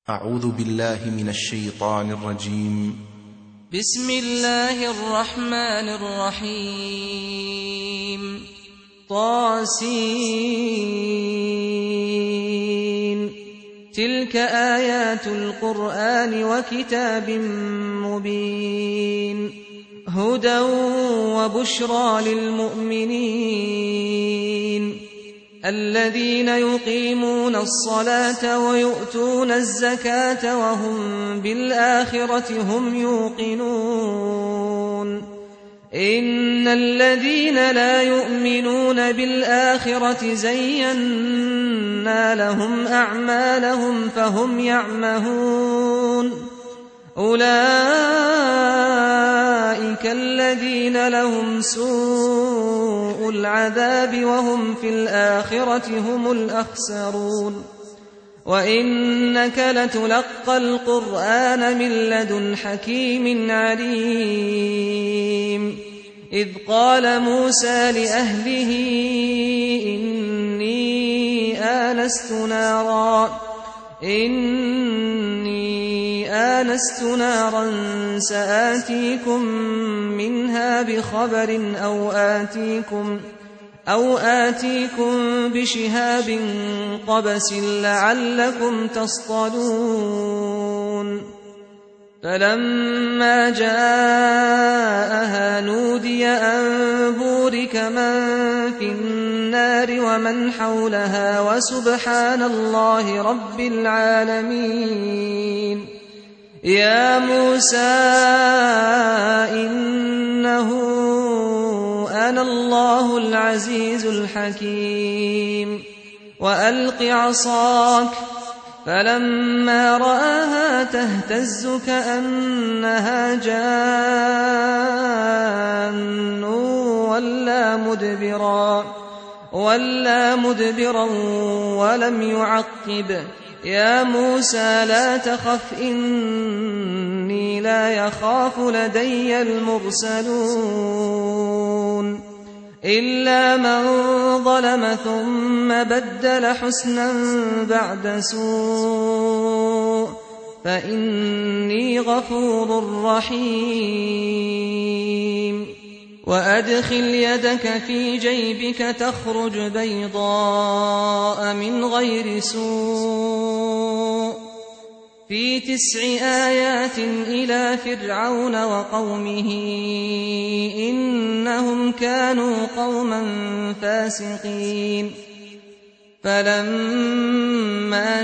أعوذ بالله من الشيطان الرجيم. بسم الله الرحمن الرحيم. طاسين. تلك آيات القرآن وكتاب مبين، هدى وبشرى للمؤمنين الذين يقيمون الصلاة ويؤتون الزكاة وهم بالآخرة هم يوقنون. إن الذين لا يؤمنون بالآخرة زينا لهم أعمالهم فهم يعمهون. أولئك الذين لهم سوء العذاب وهم في الآخرة هم الأخسرون. وإنك لتلقى القرآن من لدن حكيم عليم. إذ قال موسى لأهله إني آنست نارا سآتيكم منها بخبر أو آتيكم بشهاب قبس لعلكم تصطلون. فلما جاءها نودي أن بورك من في النار ومن حولها وسبحان الله رب العالمين. يا موسى إنه أنا الله العزيز الحكيم. وألق عصاك. فلما رآها تهتز كأنها جان ولا مدبرا ولم يعقب. يا موسى لا تخف إني لا يخاف لدي المرسلون. إلا من ظلم ثم بدل حسنا بعد سوء فإني غفور رحيم. وأدخل يدك في جيبك تخرج بيضاء من غير سوء في 9 آيات إلى فرعون وقومه إنهم كانوا قوما فاسقين. فلما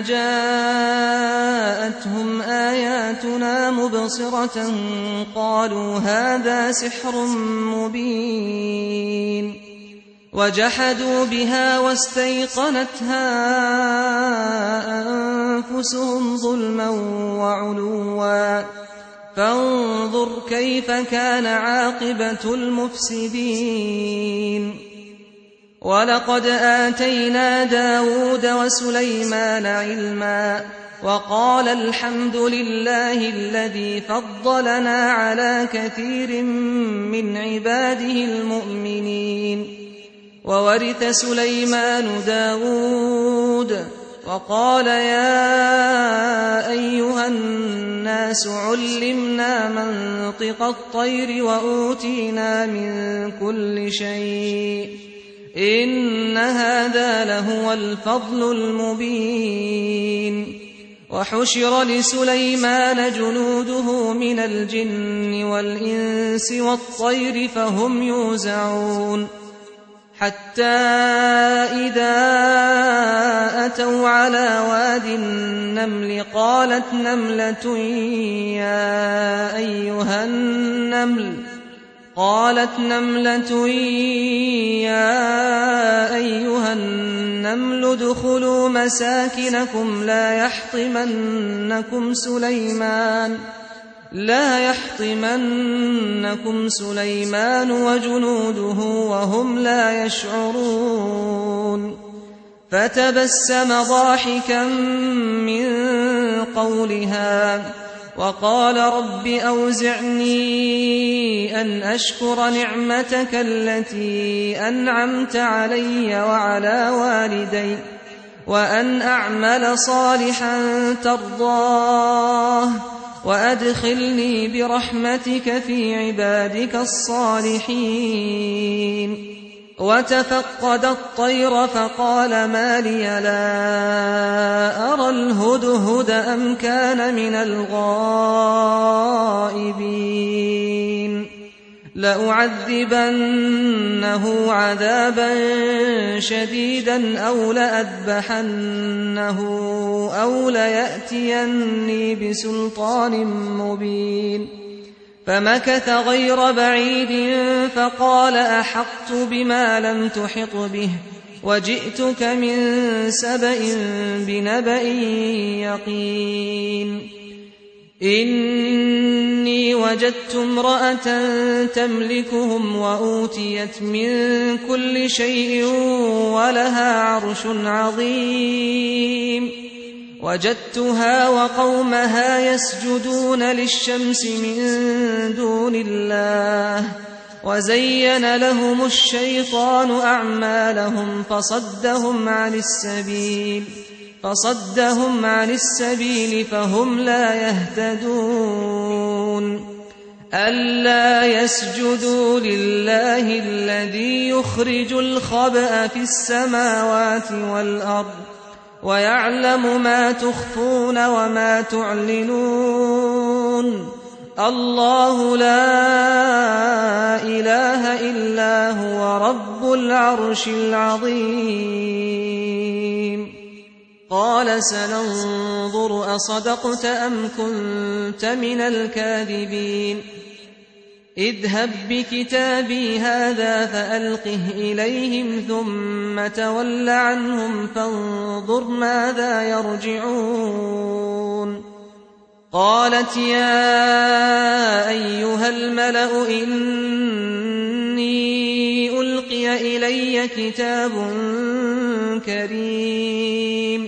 جاءتهم آياتنا مبصرة قالوا هذا سحر مبين. وجحدوا بها واستيقنتها أنفسهم ظلما وعلوا فانظر كيف كان عاقبة المفسدين. ولقد آتينا داود وسليمان علما وقال الحمد لله الذي فضلنا على كثير من عباده المؤمنين. وورث سليمان داود وقال يا أيها الناس علمنا منطق الطير وأوتينا من كل شيء إن هذا لهو الفضل المبين. وحشر لسليمان جنوده من الجن والإنس والطير فهم يوزعون. حتى إذا أتوا على واد النمل قالت نملة يا أيها النمل ادخلوا مساكنكم لا يحطمنكم سليمان وجنوده وهم لا يشعرون. فتبسم ضاحكا من قولها وقال رب أوزعني أن أشكر نعمتك التي أنعمت علي وعلى والدي وأن أعمل صالحا ترضاه وأدخلني برحمتك في عبادك الصالحين. وتفقد الطير فقال ما لي لا أرى الهدهد أم كان من الغائبين لأعذبنه عذابا شديدا أو لأذبحنه أو ليأتيني بسلطان مبين. فمكث غير بعيد فقال أحطت بما لم تحط به وجئتك من سبأ بنبأ يقين. إني وجدت امرأة تملكهم وأوتيت من كل شيء ولها عرش عظيم. وجدتها وقومها يسجدون للشمس من دون الله وزين لهم الشيطان أعمالهم فصدهم عن السبيل فهم لا يهتدون. ألا يسجدوا لله الذي يخرج الخبأ في السماوات والأرض ويعلم ما تخفون وما تعلنون. الله لا إله إلا هو رب العرش العظيم. قال سننظر أصدقت أم كنت من الكاذبين. اذهب بكتابي هذا فألقه إليهم ثم تول عنهم فانظر ماذا يرجعون. قالت يا أيها الملأ إني ألقي إلي كتاب كريم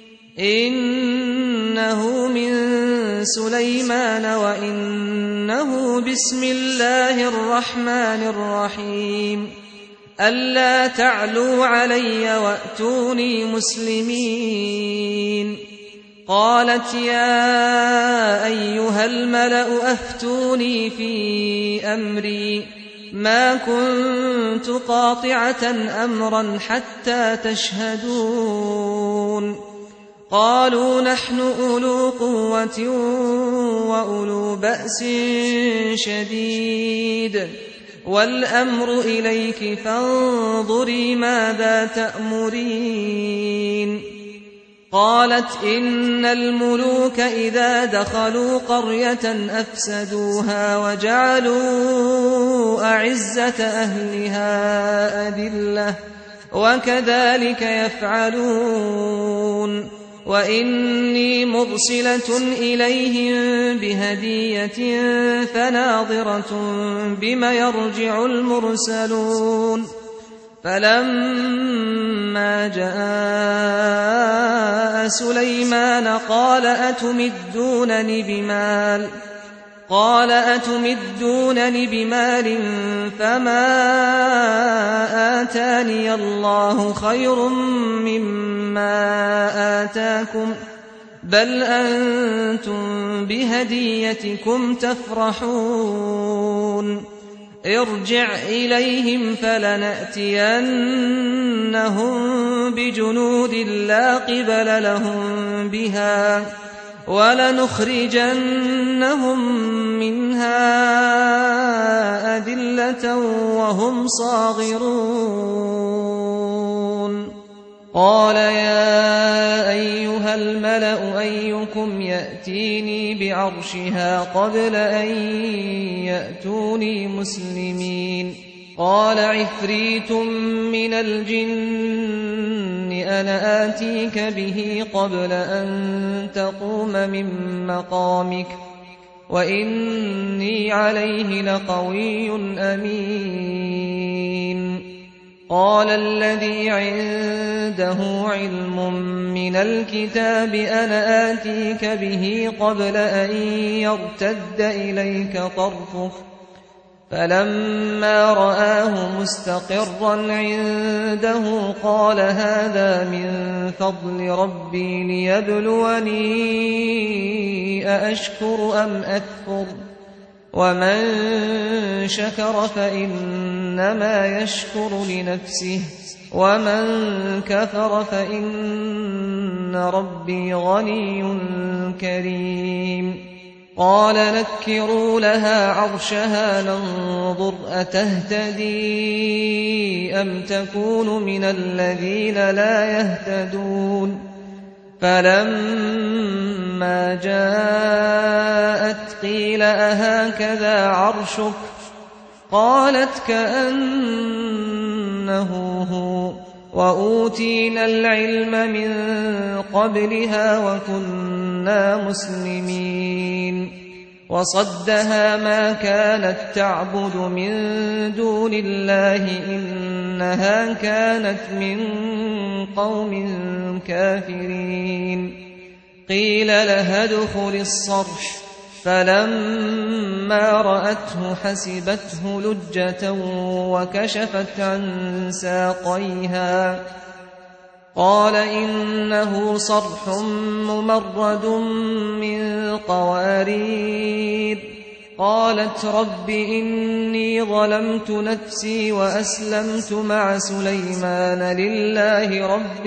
إنه من سليمان وإنه بسم الله الرحمن الرحيم. ألا تعلوا علي وأتوني مسلمين. قالت يا أيها الملأ أفتوني في أمري ما كنت قاطعة أمرا حتى تشهدون. قالوا نحن أولو قوة وأولو بأس شديد والأمر إليك فانظري ماذا تأمرين. قالت إن الملوك إذا دخلوا قرية أفسدوها وجعلوا أعزة أهلها أذلة وكذلك يفعلون. وإني مرسلة إليهم بهدية فناظرة بم يرجع المرسلون. فلما جاء سليمان قال أتمدونني بمال فما آتاني الله خير مما آتاكم بل أنتم بهديتكم تفرحون. ارجع إليهم فلنأتينهم بجنود لا قبل لهم بها ولنخرجنهم منها أذلة وهم صاغرون. قال يا أيها الملأ أيكم يأتيني بعرشها قبل أن يأتوني مسلمين. قال عفريت من الجن أنا آتيك به قبل أن تقوم من مقامك وإني عليه لقوي أمين. قال الذي عنده علم من الكتاب أنا آتيك به قبل أن يرتد إليك طرفك فلما رآه مستقرا عنده قال هذا من فضل ربي ليبلوني أأشكر أم أكفر ومن شكر فإنما يشكر لنفسه ومن كفر فإن ربي غني كريم قال نكروا لها عرشها ننظر أتهتدي أم تكون من الذين لا يهتدون فلما جاءت قيل أهكذا عرشك قالت كأنه هو وأوتينا العلم من قبلها وكنا مسلمين وصدها ما كانت تعبد من دون الله إنها كانت من قوم كافرين قيل لها ادخل الصرح فلما رأته حسبته لجة وكشفت عن ساقيها قال إنه صرح ممرد من قوارير قالت رب إني ظلمت نفسي وأسلمت مع سليمان لله رب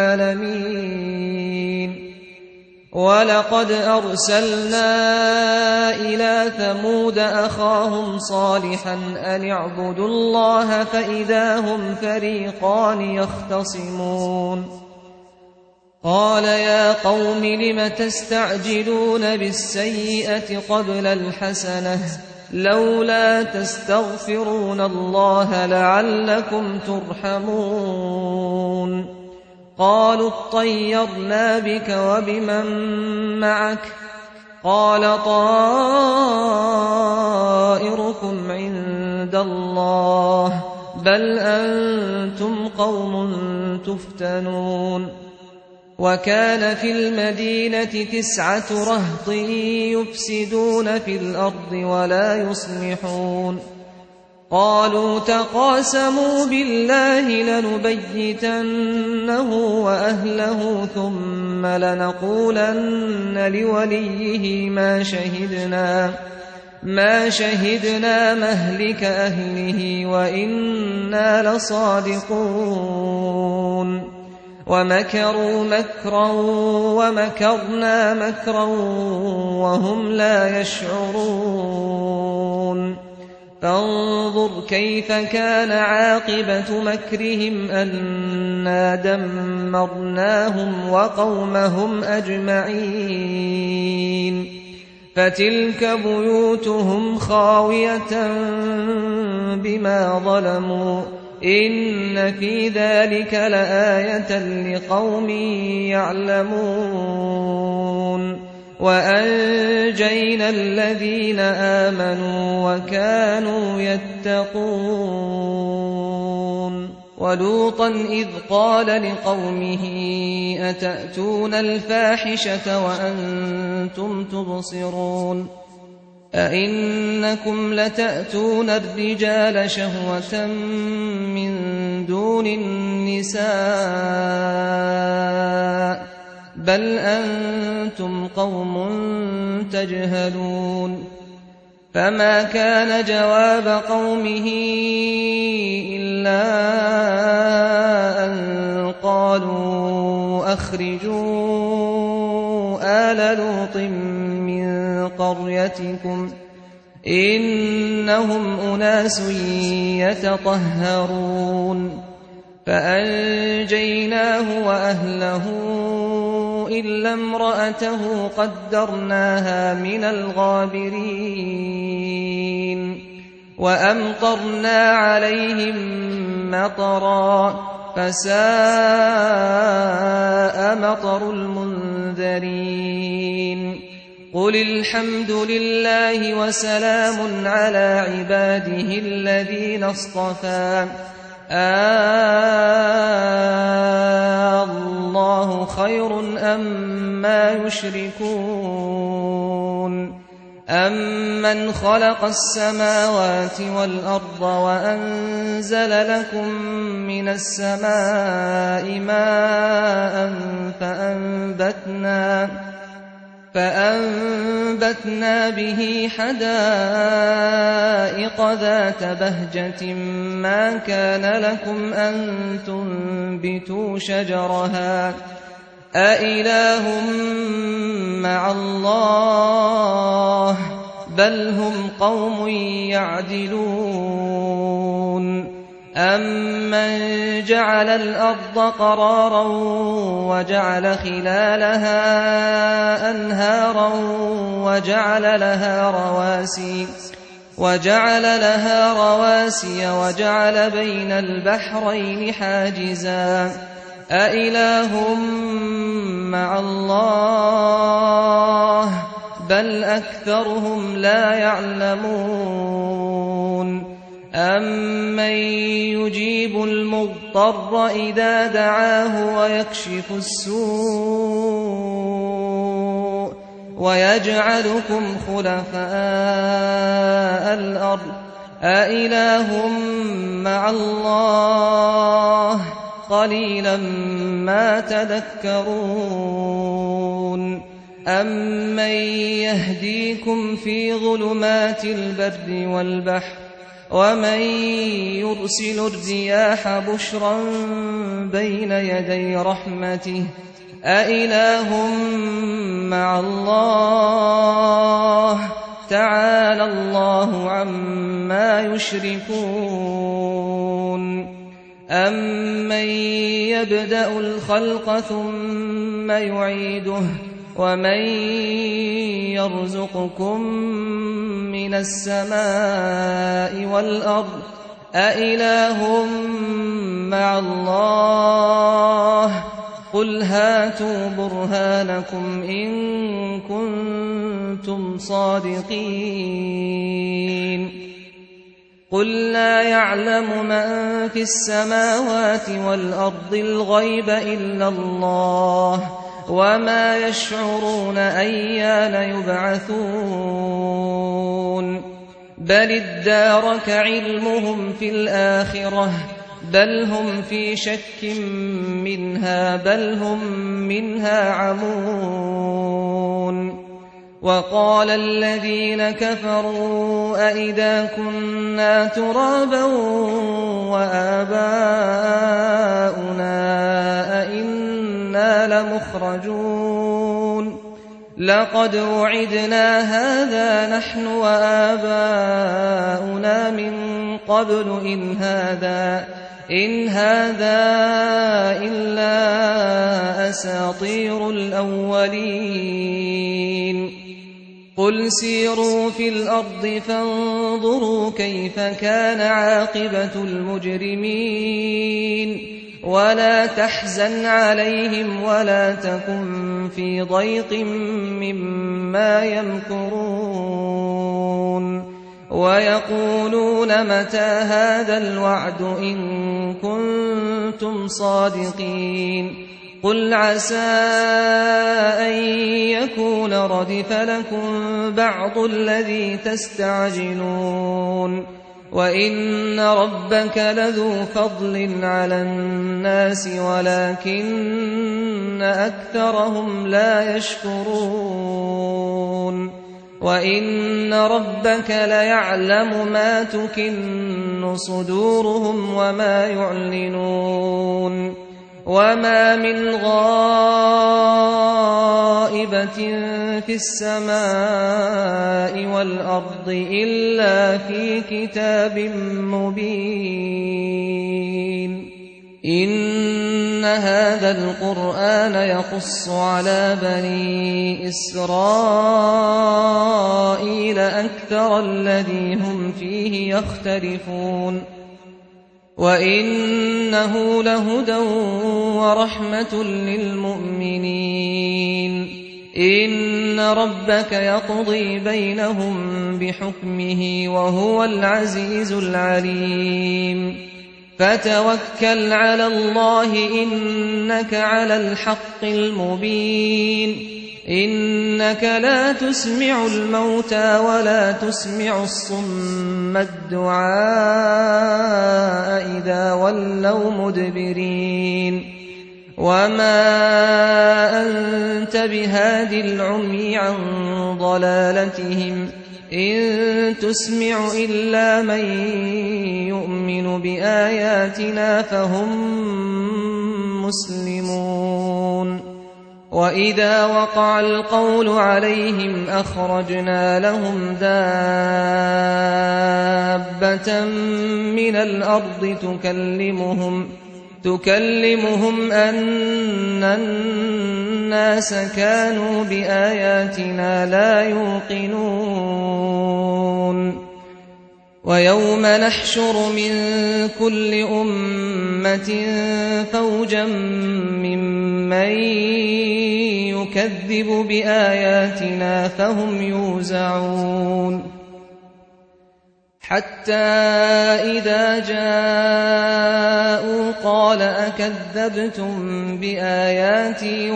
العالمين ولقد أرسلنا إلى ثمود أخاهم صالحا أن اعبدوا الله فإذا هم فريقان يختصمون قال يا قوم لم تستعجلون بالسيئة قبل الحسنة لولا تستغفرون الله لعلكم ترحمون قالوا اطيرنا بك وبمن معك قال طائركم عند الله بل أنتم قوم تفتنون وكان في المدينة 9 رهط يفسدون في الأرض ولا يصلحون قالوا تقاسموا بالله لنبيتنه وأهله ثم لنقولن لوليه ما شهدنا مهلك أهله وإنا لصادقون ومكروا مكرا ومكرنا مكرا وهم لا يشعرون فانظر كيف كان عاقبة مكرهم أنا دمرناهم وقومهم أجمعين فتلك بيوتهم خاوية بما ظلموا إن في ذلك لآية لقوم يعلمون وأنجينا الذين آمنوا وكانوا يتقون ولوطا إذ قال لقومه أتأتون الفاحشة وأنتم تبصرون أئنكم لتأتون الرجال شهوة من دون النساء بل أنتم قوم تجهلون فما كان جواب قومه إلا أن قالوا أخرجوا آل لوط من قريتكم إنهم أناس يتطهرون فأنجيناه وأهله إلا امرأته قدرناها من الغابرين وأمطرنا عليهم مطرا فساء مطر المنذرين قل الحمد لله وسلام على عباده الذين اصطفى الله خير أما يشركون أَمَّنْ خَلَقَ السَّمَاوَاتِ وَالْأَرْضَ وَأَنزَلَ لَكُم مِّنَ السَّمَاءِ مَاءً فَأَنبَتْنَا بِهِ حَدَائِقَ ذَاتَ بَهْجَةٍ مَّا كَانَ لَكُمْ أَن تُنبِتُوا شَجَرَهَا ۗ أَإِلَٰهٌ مَّعَ اللَّهِ ۚ بَلْ هُمْ قَوْمٌ يَعْدِلُونَ أَمَّن جَعَلَ الْأَرْضَ قَرَارًا وَجَعَلَ خِلَالَهَا أَنْهَارًا وَجَعَلَ لَهَا رَوَاسِيَ وَجَعَلَ بَيْنَ الْبَحْرَيْنِ حَاجِزًا ۗ أَإِلَٰهٌ مَّعَ اللَّهِ ۚ بَلْ أَكْثَرُهُمْ لَا يَعْلَمُونَ أَمَّن يُجِيبُ الْمُضْطَرَّ إِذَا دَعَاهُ وَيَكْشِفُ السُّوءَ وَيَجْعَلُكُمْ خُلَفَاءَ الْأَرْضِ أَإِلَٰهٌ مَّعَ اللَّهِ ۚ قَلِيلًا مَّا تَذَكَّرُونَ أَمَّن يَهْدِيكُمْ فِي ظُلُمَاتِ الْبَرِّ وَالْبَحْرِ وَمَن يُرْسِلُ الرِّيَاحَ بُشْرًا بَيْنَ يَدَيْ رَحْمَتِهِ أَإِلَٰهٌ مَّعَ اللَّهِ ۚ تَعَالَى اللَّهُ عَمَّا يُشْرِكُونَ أَمَّن يَبْدَأُ الْخَلْقَ ثُمَّ يُعِيدُهُ وَمَن يَرْزُقُكُم مِّنَ السَّمَاءِ وَالْأَرْضِ أَإِلَٰهٌ مَّعَ اللَّهِ ۚ قُلْ هَاتُوا بُرْهَانَكُمْ إِن كُنتُمْ صَادِقِينَ قُل لَّا يَعْلَمُ مَن فِي السَّمَاوَاتِ وَالْأَرْضِ الْغَيْبَ إِلَّا اللَّهُ ۚ وَمَا يَشْعُرُونَ أَيَّانَ يُبْعَثُونَ بَلِ ادَّارَكَ عِلْمُهُمْ فِي الْآخِرَةِ بَلْ هُمْ فِي شَكٍّ مِّنْهَا بَلْ هُم مِّنْهَا عَمُونَ وَقَالَ الَّذِينَ كَفَرُوا أَإِذَا كُنَّا تُرَابًا وَآبَاؤُنَا أَإِنَّا لَمُخْرَجُونَ لَقَدْ وُعِدْنَا هَٰذَا نَحْنُ وَآبَاؤُنَا مِن قَبْلُ إِنْ هَٰذَا إِلَّا أَسَاطِيرُ الْأَوَّلِينَ قُلْ سِيرُوا فِي الْأَرْضِ فَانظُرُوا كَيْفَ كَانَ عَاقِبَةُ الْمُجْرِمِينَ وَلَا تَحْزَنْ عَلَيْهِمْ وَلَا تَكُن فِي ضَيْقٍ مِّمَّا يَمْكُرُونَ وَيَقُولُونَ مَتَىٰ هَٰذَا الْوَعْدُ إِن كُنتُمْ صَادِقِينَ قُلْ عَسَىٰ أَن يَكُونَ رَدِفَ لَكُم بَعْضُ الَّذِي تَسْتَعْجِلُونَ وَإِنَّ رَبَّكَ لَذُو فَضْلٍ عَلَى النَّاسِ وَلَٰكِنَّ أَكْثَرَهُمْ لَا يَشْكُرُونَ وَإِنَّ رَبَّكَ لَيَعْلَمُ مَا تُكِنُّ صُدُورُهُمْ وَمَا يُعْلِنُونَ وَمَا مِنْ غَائِبَةٍ فِي السَّمَاءِ وَالْأَرْضِ إِلَّا فِي كِتَابٍ مُّبِينٍ إِنَّ هَٰذَا الْقُرْآنَ يَقُصُّ عَلَىٰ بَنِي إِسْرَائِيلَ أَكْثَرَ الَّذِي هُمْ فِيهِ يَخْتَلِفُونَ وَإِنَّهُ لَهُدًى وَرَحْمَةٌ لِّلْمُؤْمِنِينَ إِنَّ رَبَّكَ يَقْضِي بَيْنَهُم بِحُكْمِهِ وَهُوَ الْعَزِيزُ الْعَلِيمُ فَتَوَكَّلْ عَلَى اللَّهِ إِنَّكَ عَلَى الْحَقِّ الْمُبِينِ إنك لا تسمع الموتى ولا تسمع الصم الدعاء إذا ولوا مدبرين وما أنت بهاد العمي عن ضلالتهم إن تسمع إلا من يؤمن بآياتنا فهم مسلمون وإذا وقع القول عليهم أخرجنا لهم دابة من الأرض تكلمهم أن الناس كانوا بآياتنا لا يوقنون ويوم نحشر من كل أمة فوجا ممن يكذب بآياتنا فهم يوزعون حتى إذا جاءوا قال أكذبتم بآياتي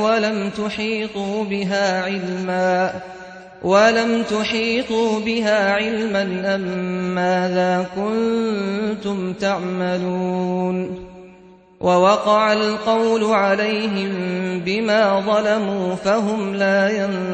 ولم تحيطوا بها علما أم ماذا كنتم تعملون ووقع القول عليهم بما ظلموا فهم لا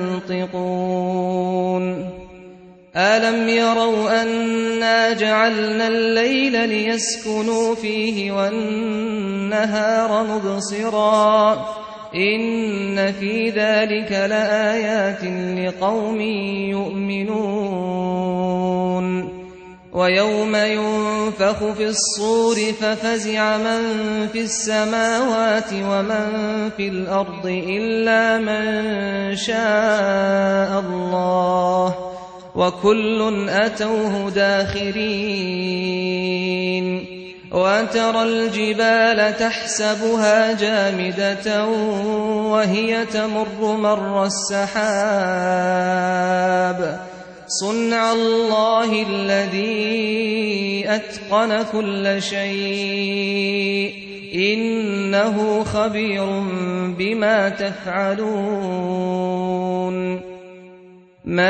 ينطقون ألم يروا أنا جعلنا الليل ليسكنوا فيه والنهار مبصرا إن في ذلك لآيات لقوم يؤمنون ويوم ينفخ في الصور ففزع من في السماوات ومن في الأرض إلا من شاء الله وكل أتوه داخرين وترى الجبال تحسبها جامدة وهي تمر مر السحاب صنع الله الذي أتقن كل شيء إنه خبير بما تفعلون من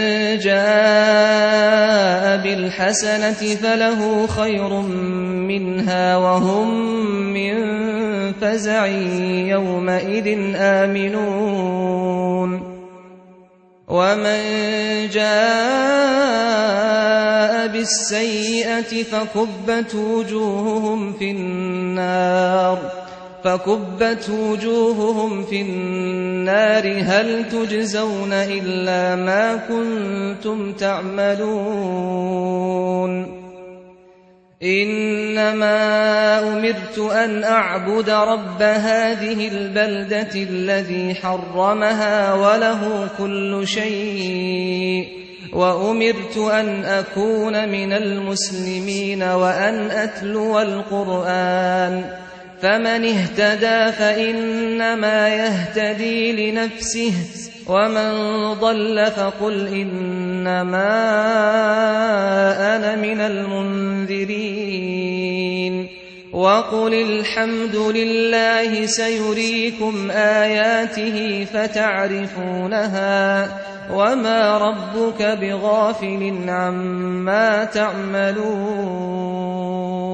جاء بالحسنة فله خير منها وهم من فزع يومئذ آمنون ومن جاء بالسيئة فكبت وجوههم في النار هل تجزون إلا ما كنتم تعملون إنما أمرت أن أعبد رب هذه البلدة الذي حرمها وله كل شيء وأمرت أن أكون من المسلمين وأن أتلو القرآن فمن اهتدى فإنما يهتدي لنفسه ومن ضل فقل إنما أنا من المنذرين وقل الحمد لله سيريكم آياته فتعرفونها وما ربك بغافل عما تعملون